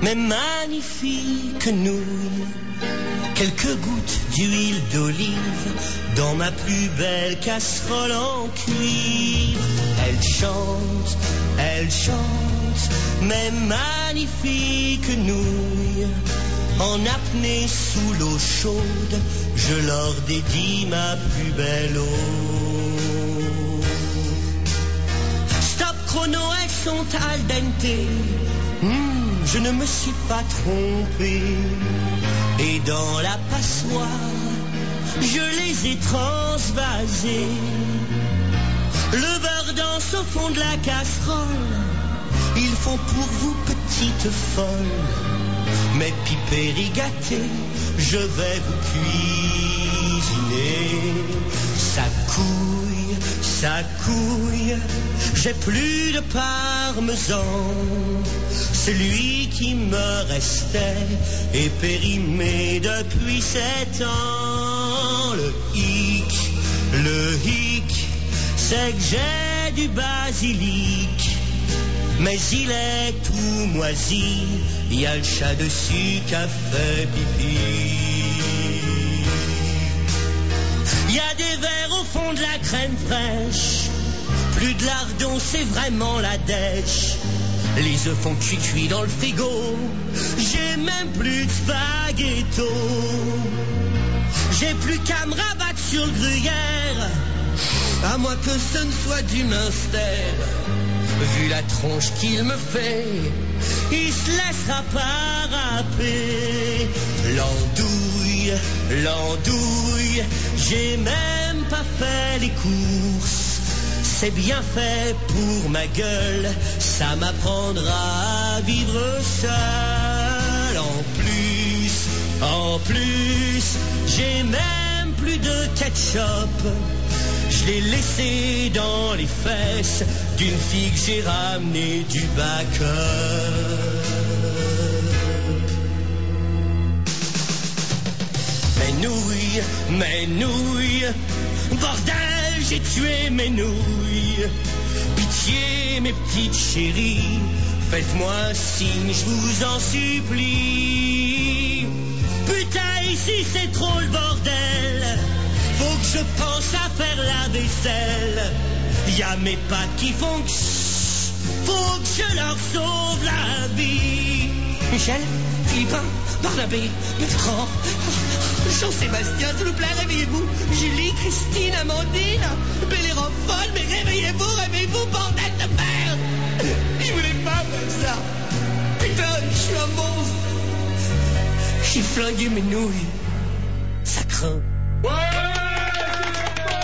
mes magnifiques nouilles, quelques gouttes d'huile d'olive dans ma plus belle casserole en cuivre. Elle chante, mes magnifiques nouilles, en apnée sous l'eau chaude, je leur dédie ma plus belle eau. Stop chrono, elles sont al dente, je ne me suis pas trompé. Et dans la passoire, je les ai transvasées. Le beurre danse au fond de la casserole, ils font pour vous petite folle. Mes pipes rigatées, je vais vous cuisiner. Ça couille, j'ai plus de parmesan. Celui qui me restait est périmé depuis 7 ans. Le hic, c'est que j'ai du basilic, mais il est tout moisi, il y a le chat dessus qui a fait pipi. Il y a des verres au fond de la crème fraîche, plus de lardon, c'est vraiment la dèche. Les œufs font cuit dans le frigo, j'ai même plus de spaghetto. J'ai plus qu'à me rabattre sur le gruyère, à moins que ce ne soit du Munster. Vu la tronche qu'il me fait, il se laissera pas râper. L'andouille, j'ai même pas fait les courses. C'est bien fait pour ma gueule, ça m'apprendra à vivre seul. En plus, j'ai même plus de ketchup. Je l'ai laissé dans les fesses d'une fille que j'ai ramenée du bac. Mes nouilles, bordel, j'ai tué mes nouilles. Pitié, mes petites chéries, faites-moi un signe, je vous en supplie. Putain, ici c'est trop le bordel. Faut que je pense à faire la vaisselle. Y'a mes pattes qui font que faut que je leur sauve la vie. Michel, Philippin, Barnabé, Bertrand, Jean-Sébastien, s'il vous plaît, réveillez-vous. Julie, Christine, Amandine, Bellérophone, mais réveillez-vous, bordel de merde. Je voulais pas faire ça. Putain, je suis un monstre. J'ai flingué mes nouilles. Ça craint. Ouais.